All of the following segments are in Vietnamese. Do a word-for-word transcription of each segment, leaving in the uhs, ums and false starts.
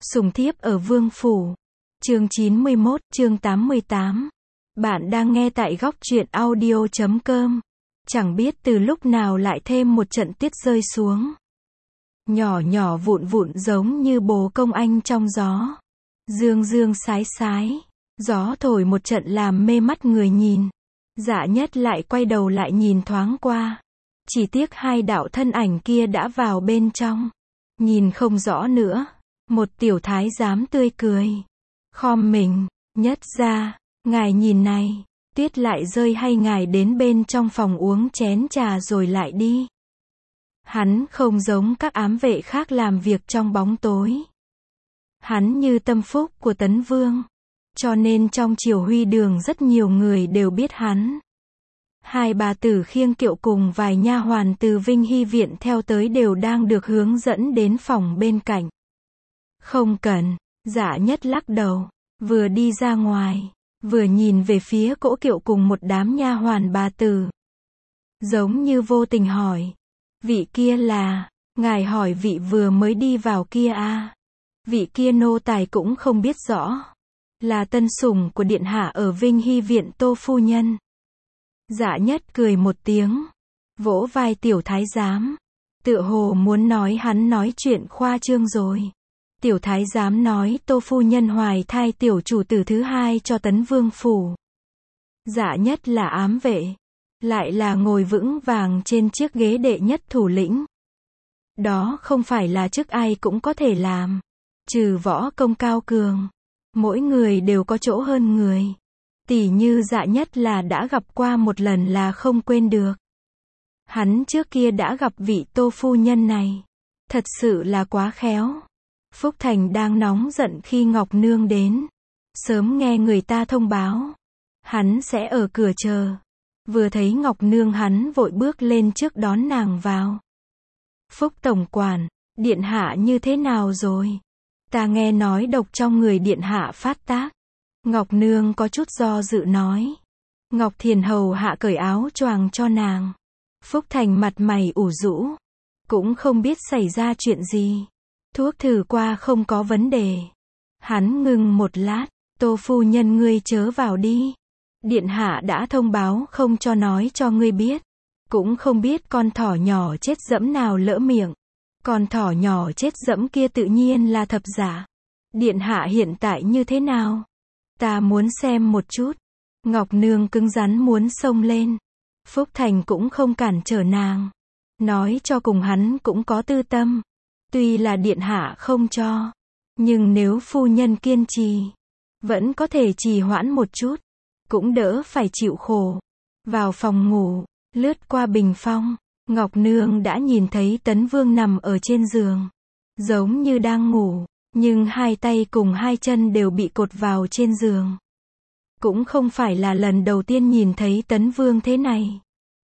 Sùng thiếp ở vương phủ. Chương chín mươi mốt, chương tám mươi tám. Bạn đang nghe tại góc truyện audio chấm com. Chẳng biết từ lúc nào lại thêm một trận tuyết rơi xuống. Nhỏ nhỏ vụn vụn giống như bồ công anh trong gió. Dương dương sái sái. Gió thổi một trận làm mê mắt người nhìn. Dạ Nhất lại quay đầu lại nhìn thoáng qua. Chỉ tiếc hai đạo thân ảnh kia đã vào bên trong. Nhìn không rõ nữa. Một tiểu thái giám tươi cười. Khom mình, Nhất ra, ngài nhìn này, tuyết lại rơi hay ngài đến bên trong phòng uống chén trà rồi lại đi. Hắn không giống các ám vệ khác làm việc trong bóng tối. Hắn như tâm phúc của Tấn Vương. Cho nên trong triều Huy Đường rất nhiều người đều biết hắn. Hai bà tử Khiêng Kiệu cùng vài nha hoàn từ Vinh Hy viện theo tới đều đang được hướng dẫn đến phòng bên cạnh. Không cần, Dạ Nhất lắc đầu, vừa đi ra ngoài, vừa nhìn về phía cỗ kiệu cùng một đám nha hoàn bà tử. Giống như vô tình hỏi, vị kia là, ngài hỏi vị vừa mới đi vào kia à? Vị kia nô tài cũng không biết rõ. Là tân sủng của điện hạ ở Vinh Hy viện Tô phu nhân. Dạ Nhất cười một tiếng, vỗ vai tiểu thái giám, tựa hồ muốn nói hắn nói chuyện khoa trương rồi. Tiểu thái giám nói Tô phu nhân hoài thai tiểu chủ tử thứ hai cho Tấn Vương phủ. Dạ Nhất là ám vệ, lại là ngồi vững vàng trên chiếc ghế đệ nhất thủ lĩnh. Đó không phải là chức ai cũng có thể làm, trừ võ công cao cường. Mỗi người đều có chỗ hơn người. Tỉ như Dạ Nhất là đã gặp qua một lần là không quên được. Hắn trước kia đã gặp vị Tô phu nhân này. Thật sự là quá khéo. Phúc Thành đang nóng giận khi Ngọc Nương đến. Sớm nghe người ta thông báo. Hắn sẽ ở cửa chờ. Vừa thấy Ngọc Nương hắn vội bước lên trước đón nàng vào. Phúc tổng quản, điện hạ như thế nào rồi? Ta nghe nói độc trong người điện hạ phát tác. Ngọc Nương có chút do dự nói. Ngọc Thiền hầu hạ cởi áo choàng cho nàng. Phúc Thành mặt mày ủ rũ. Cũng không biết xảy ra chuyện gì. Thuốc thử qua không có vấn đề. Hắn ngừng một lát. Tô phu nhân ngươi chớ vào đi. Điện hạ đã thông báo không cho nói cho ngươi biết. Cũng không biết con thỏ nhỏ chết dẫm nào lỡ miệng. Con thỏ nhỏ chết dẫm kia tự nhiên là thập giả. Điện hạ hiện tại như thế nào? Ta muốn xem một chút. Ngọc Nương cứng rắn muốn xông lên. Phúc Thành cũng không cản trở nàng. Nói cho cùng hắn cũng có tư tâm. Tuy là điện hạ không cho. Nhưng nếu phu nhân kiên trì. Vẫn có thể trì hoãn một chút. Cũng đỡ phải chịu khổ. Vào phòng ngủ. Lướt qua bình phong. Ngọc Nương đã nhìn thấy Tấn Vương nằm ở trên giường. Giống như đang ngủ. Nhưng hai tay cùng hai chân đều bị cột vào trên giường. Cũng không phải là lần đầu tiên nhìn thấy Tấn Vương thế này.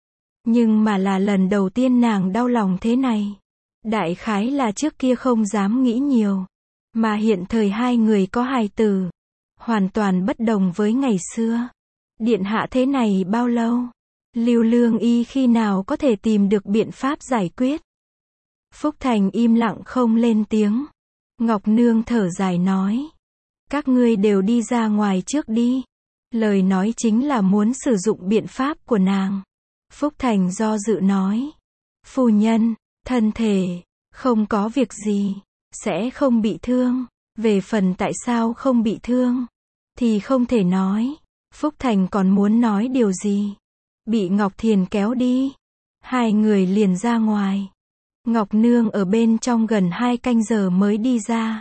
Nhưng mà là lần đầu tiên nàng đau lòng thế này. Đại khái là trước kia không dám nghĩ nhiều. Mà hiện thời hai người có hài tử. Hoàn toàn bất đồng với ngày xưa. Điện hạ thế này bao lâu? Lưu Lương Y khi nào có thể tìm được biện pháp giải quyết? Phúc Thành im lặng không lên tiếng. Ngọc Nương thở dài nói. Các ngươi đều đi ra ngoài trước đi. Lời nói chính là muốn sử dụng biện pháp của nàng. Phúc Thành do dự nói. Phu nhân, thân thể, không có việc gì, sẽ không bị thương. Về phần tại sao không bị thương, thì không thể nói. Phúc Thành còn muốn nói điều gì. Bị Ngọc Thiền kéo đi. Hai người liền ra ngoài. Ngọc Nương ở bên trong gần hai canh giờ mới đi ra.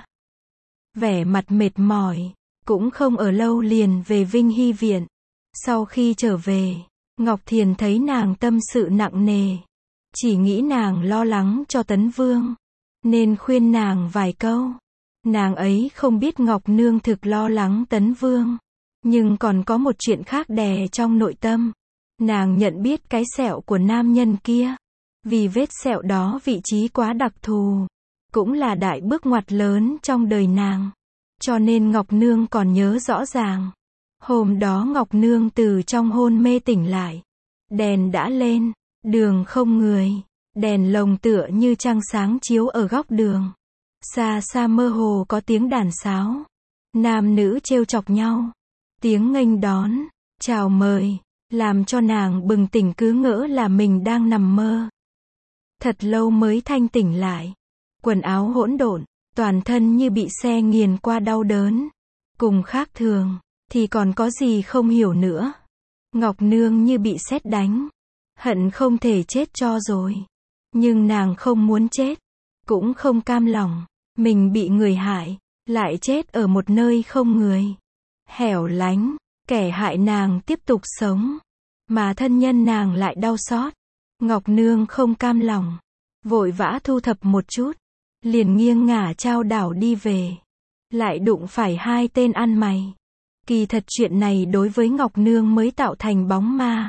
Vẻ mặt mệt mỏi. Cũng không ở lâu liền về Vinh Hy viện. Sau khi trở về, Ngọc Thiền thấy nàng tâm sự nặng nề. Chỉ nghĩ nàng lo lắng cho Tấn Vương. Nên khuyên nàng vài câu. Nàng ấy không biết Ngọc Nương thực lo lắng Tấn Vương. Nhưng còn có một chuyện khác đè trong nội tâm. Nàng nhận biết cái sẹo của nam nhân kia. Vì vết sẹo đó vị trí quá đặc thù. Cũng là đại bước ngoặt lớn trong đời nàng. Cho nên Ngọc Nương còn nhớ rõ ràng. Hôm đó Ngọc Nương từ trong hôn mê tỉnh lại. Đèn đã lên. Đường không người. Đèn lồng tựa như trăng sáng chiếu ở góc đường. Xa xa mơ hồ có tiếng đàn sáo. Nam nữ trêu chọc nhau. Tiếng nghênh đón, chào mời, làm cho nàng bừng tỉnh cứ ngỡ là mình đang nằm mơ. Thật lâu mới thanh tỉnh lại. Quần áo hỗn độn, toàn thân như bị xe nghiền qua đau đớn. Cùng khác thường, thì còn có gì không hiểu nữa. Ngọc Nương như bị sét đánh. Hận không thể chết cho rồi. Nhưng nàng không muốn chết. Cũng không cam lòng. Mình bị người hại. Lại chết ở một nơi không người. Hẻo lánh. Kẻ hại nàng tiếp tục sống. Mà thân nhân nàng lại đau xót. Ngọc Nương không cam lòng. Vội vã thu thập một chút. Liền nghiêng ngả chao đảo đi về. Lại đụng phải hai tên ăn mày. Kỳ thật chuyện này đối với Ngọc Nương mới tạo thành bóng ma.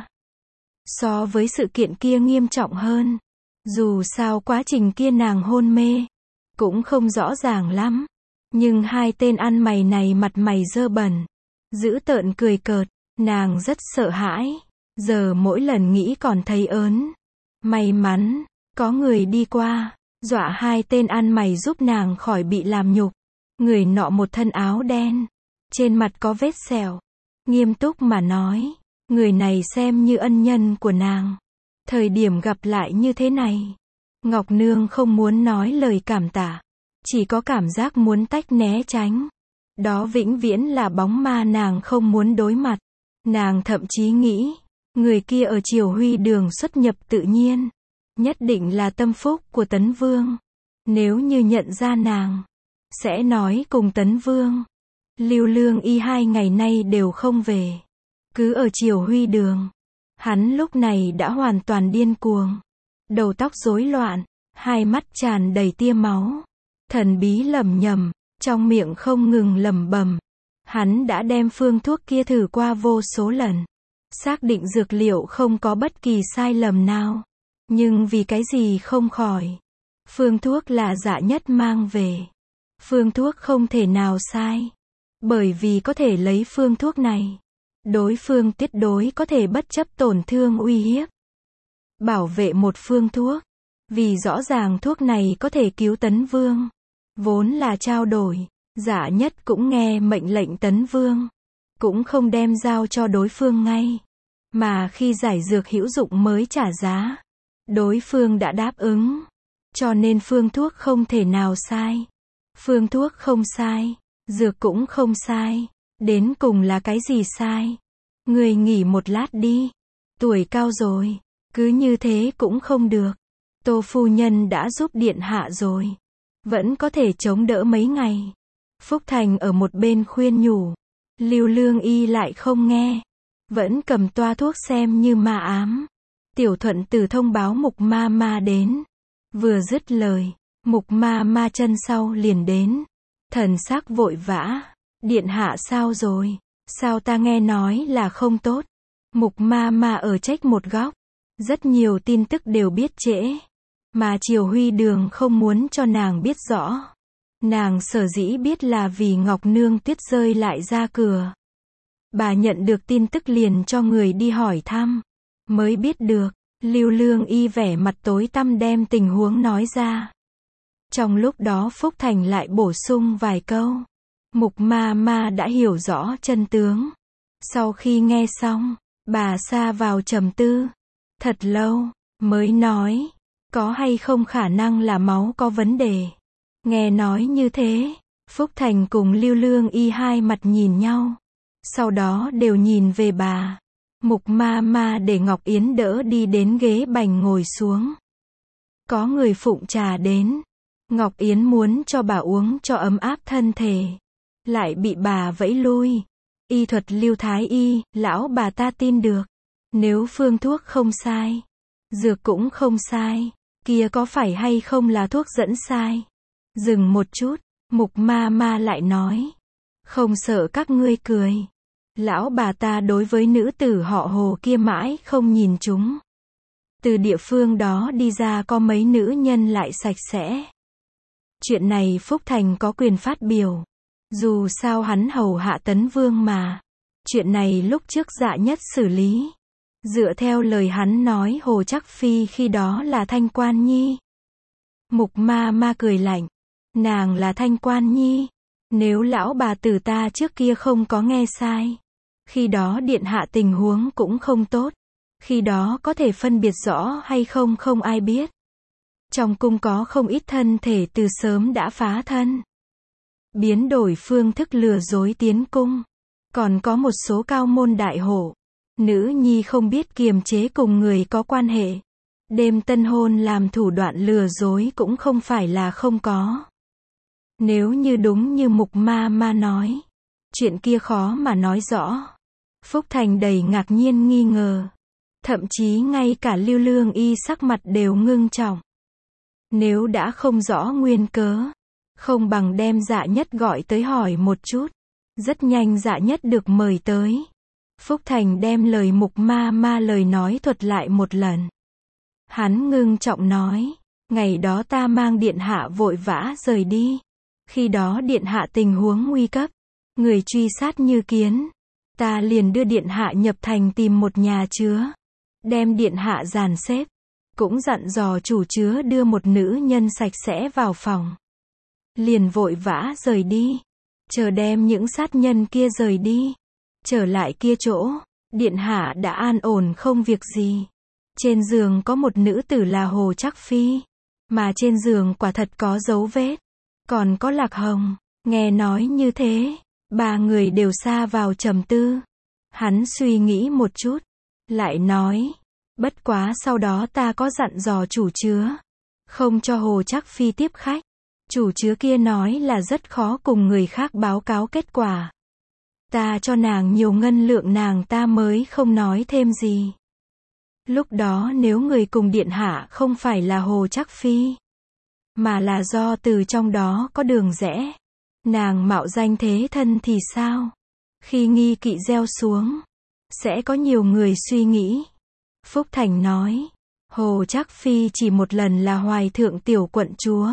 So với sự kiện kia nghiêm trọng hơn. Dù sao quá trình kia nàng hôn mê. Cũng không rõ ràng lắm. Nhưng hai tên ăn mày này mặt mày dơ bẩn. Dữ tợn cười cợt. Nàng rất sợ hãi. Giờ mỗi lần nghĩ còn thấy ớn. May mắn, có người đi qua. Dọa hai tên ăn mày giúp nàng khỏi bị làm nhục. Người nọ một thân áo đen. Trên mặt có vết sẹo. Nghiêm túc mà nói. Người này xem như ân nhân của nàng. Thời điểm gặp lại như thế này. Ngọc Nương không muốn nói lời cảm tạ. Chỉ có cảm giác muốn tách né tránh. Đó vĩnh viễn là bóng ma nàng không muốn đối mặt. Nàng thậm chí nghĩ. Người kia ở Triều Huy Đường xuất nhập tự nhiên. Nhất định là tâm phúc của Tấn Vương. Nếu như nhận ra nàng. Sẽ nói cùng Tấn Vương. Lưu Lương Y hai ngày nay đều không về. Cứ ở Triều Huy Đường. Hắn lúc này đã hoàn toàn điên cuồng. Đầu tóc rối loạn. Hai mắt tràn đầy tia máu. Thần bí lẩm nhẩm. Trong miệng không ngừng lẩm bẩm. Hắn đã đem phương thuốc kia thử qua vô số lần. Xác định dược liệu không có bất kỳ sai lầm nào. Nhưng vì cái gì không khỏi. Phương thuốc là dạ nhất mang về. Phương thuốc không thể nào sai. Bởi vì có thể lấy phương thuốc này. Đối phương tuyệt đối có thể bất chấp tổn thương uy hiếp. Bảo vệ một phương thuốc. Vì rõ ràng thuốc này có thể cứu Tấn Vương. Vốn là trao đổi. Dạ nhất cũng nghe mệnh lệnh Tấn Vương. Cũng không đem giao cho đối phương ngay. Mà khi giải dược hữu dụng mới trả giá. Đối phương đã đáp ứng. Cho nên phương thuốc không thể nào sai. Phương thuốc không sai. Dược cũng không sai. Đến cùng là cái gì sai? Người nghỉ một lát đi. Tuổi cao rồi. Cứ như thế cũng không được. Tô phu nhân đã giúp điện hạ rồi. Vẫn có thể chống đỡ mấy ngày. Phúc Thành ở một bên khuyên nhủ. Lưu Lương Y lại không nghe. Vẫn cầm toa thuốc xem như ma ám. Tiểu Thuận Tử thông báo Mục Ma Ma đến. Vừa dứt lời, Mục Ma Ma chân sau liền đến. Thần sắc vội vã. Điện hạ sao rồi? Sao ta nghe nói là không tốt? Mục Ma Ma ở trách một góc. Rất nhiều tin tức đều biết trễ. Mà Triều Huy Đường không muốn cho nàng biết rõ. Nàng sở dĩ biết là vì Ngọc Nương Tuyết rơi lại ra cửa. Bà nhận được tin tức liền cho người đi hỏi thăm. Mới biết được, Lưu Lương Y vẻ mặt tối tăm đem tình huống nói ra. Trong lúc đó Phúc Thành lại bổ sung vài câu. Mục Ma Ma đã hiểu rõ chân tướng. Sau khi nghe xong, bà sa vào trầm tư. Thật lâu, mới nói, có hay không khả năng là máu có vấn đề. Nghe nói như thế, Phúc Thành cùng Lưu Lương Y hai mặt nhìn nhau. Sau đó đều nhìn về bà. Mục Ma Ma để Ngọc Yến đỡ đi đến ghế bành ngồi xuống. Có người phụng trà đến. Ngọc Yến muốn cho bà uống cho ấm áp thân thể. Lại bị bà vẫy lui. Y thuật Lưu Thái Y, lão bà ta tin được. Nếu phương thuốc không sai, dược cũng không sai, kia có phải hay không là thuốc dẫn sai? Dừng một chút, Mục Ma Ma lại nói. Không sợ các ngươi cười. Lão bà ta đối với nữ tử họ Hồ kia mãi không nhìn chúng. Từ địa phương đó đi ra có mấy nữ nhân lại sạch sẽ. Chuyện này Phúc Thành có quyền phát biểu. Dù sao hắn hầu hạ Tấn Vương mà. Chuyện này lúc trước Dạ Nhất xử lý. Dựa theo lời hắn nói Hồ Trắc Phi khi đó là Thanh Quan Nhi. Mục Ma Ma cười lạnh. Nàng là Thanh Quan Nhi. Nếu lão bà tử ta trước kia không có nghe sai. Khi đó điện hạ tình huống cũng không tốt. Khi đó có thể phân biệt rõ hay không không ai biết. Trong cung có không ít thân thể từ sớm đã phá thân. Biến đổi phương thức lừa dối tiến cung. Còn có một số cao môn đại hộ. Nữ nhi không biết kiềm chế cùng người có quan hệ. Đêm tân hôn làm thủ đoạn lừa dối cũng không phải là không có. Nếu như đúng như Mục Ma Ma nói. Chuyện kia khó mà nói rõ. Phúc Thành đầy ngạc nhiên nghi ngờ. Thậm chí ngay cả Lưu Lương Y sắc mặt đều ngưng trọng. Nếu đã không rõ nguyên cớ. Không bằng đem Dạ Nhất gọi tới hỏi một chút. Rất nhanh Dạ Nhất được mời tới. Phúc Thành đem lời Mục Ma Ma lời nói thuật lại một lần. Hắn ngưng trọng nói. Ngày đó ta mang điện hạ vội vã rời đi. Khi đó điện hạ tình huống nguy cấp. Người truy sát như kiến. Ta liền đưa điện hạ nhập thành tìm một nhà chứa. Đem điện hạ dàn xếp. Cũng dặn dò chủ chứa đưa một nữ nhân sạch sẽ vào phòng. Liền vội vã rời đi. Chờ đem những sát nhân kia rời đi. Trở lại kia chỗ. Điện hạ đã an ổn không việc gì. Trên giường có một nữ tử là Hồ Trắc Phi. Mà trên giường quả thật có dấu vết. Còn có Lạc Hồng. Nghe nói như thế. Ba người đều sa vào trầm tư. Hắn suy nghĩ một chút. Lại nói. Bất quá sau đó ta có dặn dò chủ chứa. Không cho Hồ Trắc Phi tiếp khách. Chủ chứa kia nói là rất khó cùng người khác báo cáo kết quả. Ta cho nàng nhiều ngân lượng nàng ta mới không nói thêm gì. Lúc đó nếu người cùng điện hạ không phải là Hồ Trắc Phi. Mà là do từ trong đó có đường rẽ. Nàng mạo danh thế thân thì sao? Khi nghi kỵ gieo xuống. Sẽ có nhiều người suy nghĩ. Phúc Thành nói. Hồ Trắc Phi chỉ một lần là hoài thượng tiểu quận chúa.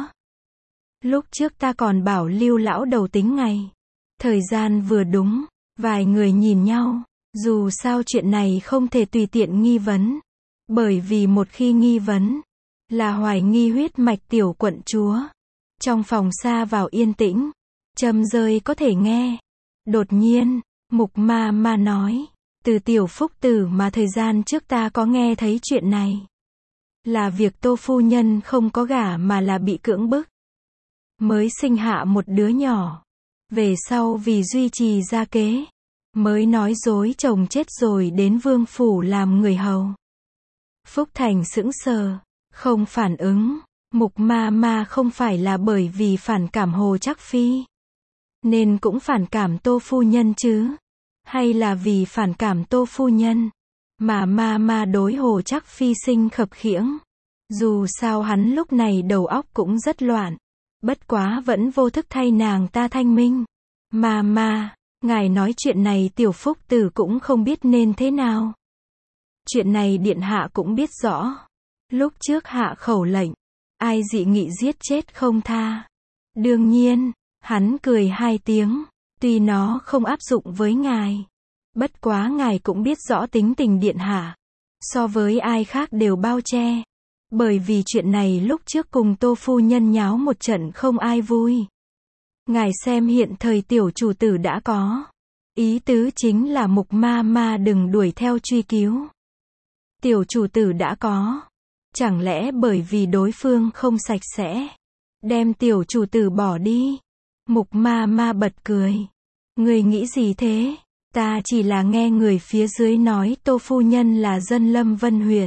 Lúc trước ta còn bảo Lưu lão đầu tính ngày. Thời gian vừa đúng. Vài người nhìn nhau. Dù sao chuyện này không thể tùy tiện nghi vấn. Bởi vì một khi nghi vấn. Là hoài nghi huyết mạch tiểu quận chúa. Trong phòng xa vào yên tĩnh. Châm rơi có thể nghe. Đột nhiên. Mục Ma Ma nói. Từ tiểu phúc tử mà thời gian trước ta có nghe thấy chuyện này. Là việc Tô phu nhân không có gả mà là bị cưỡng bức. Mới sinh hạ một đứa nhỏ. Về sau vì duy trì gia kế. Mới nói dối chồng chết rồi đến vương phủ làm người hầu. Phúc Thành sững sờ. Không phản ứng. Mục Ma Ma không phải là bởi vì phản cảm Hồ Trắc Phi. Nên cũng phản cảm Tô phu nhân chứ. Hay là vì phản cảm Tô phu nhân. Mà Ma Ma đối Hồ Trắc Phi sinh khập khiễng. Dù sao hắn lúc này đầu óc cũng rất loạn. Bất quá vẫn vô thức thay nàng ta thanh minh. Ma Ma, ngài nói chuyện này tiểu phúc tử cũng không biết nên thế nào. Chuyện này điện hạ cũng biết rõ. Lúc trước hạ khẩu lệnh. Ai dị nghị giết chết không tha. Đương nhiên, hắn cười hai tiếng. Tuy nó không áp dụng với ngài. Bất quá ngài cũng biết rõ tính tình điện hạ. So với ai khác đều bao che. Bởi vì chuyện này lúc trước cùng Tô phu nhân nháo một trận không ai vui. Ngài xem hiện thời tiểu chủ tử đã có. Ý tứ chính là Mục Ma Ma đừng đuổi theo truy cứu. Tiểu chủ tử đã có. Chẳng lẽ bởi vì đối phương không sạch sẽ. Đem tiểu chủ tử bỏ đi. Mục Ma Ma bật cười. Người nghĩ gì thế? Ta chỉ là nghe người phía dưới nói Tô phu nhân là dân Lâm Vân huyện.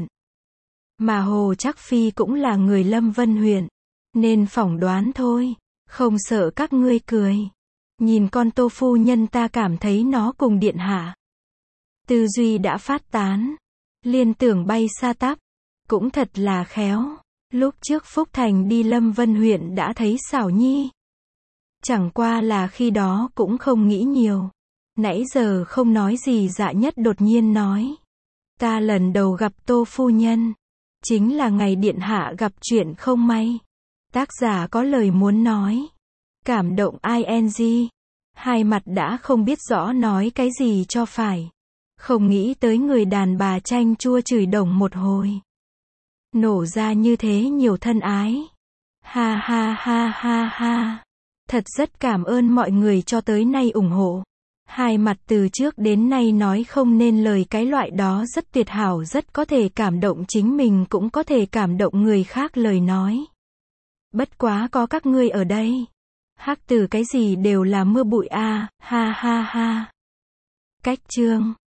Mà Hồ Trắc Phi cũng là người Lâm Vân huyện. Nên phỏng đoán thôi. Không sợ các ngươi cười. Nhìn con Tô phu nhân ta cảm thấy nó cùng điện hạ. Tư duy đã phát tán. Liên tưởng bay xa tắp. Cũng thật là khéo. Lúc trước Phúc Thành đi Lâm Vân huyện đã thấy xảo nhi. Chẳng qua là khi đó cũng không nghĩ nhiều. Nãy giờ không nói gì Dạ Nhất đột nhiên nói. Ta lần đầu gặp Tô phu nhân. Chính là ngày điện hạ gặp chuyện không may. Tác giả có lời muốn nói. Cảm động ing. Hai mặt đã không biết rõ nói cái gì cho phải. Không nghĩ tới người đàn bà chanh chua chửi đồng một hồi. Nổ ra như thế nhiều thân ái. Ha ha ha ha ha. Thật rất cảm ơn mọi người cho tới nay ủng hộ. Hai mặt từ trước đến nay nói không nên lời, cái loại đó rất tuyệt hảo, rất có thể cảm động chính mình cũng có thể cảm động người khác lời nói. Bất quá có các ngươi ở đây. Hắc từ cái gì đều là mưa bụi a, ha ha ha. Cách chương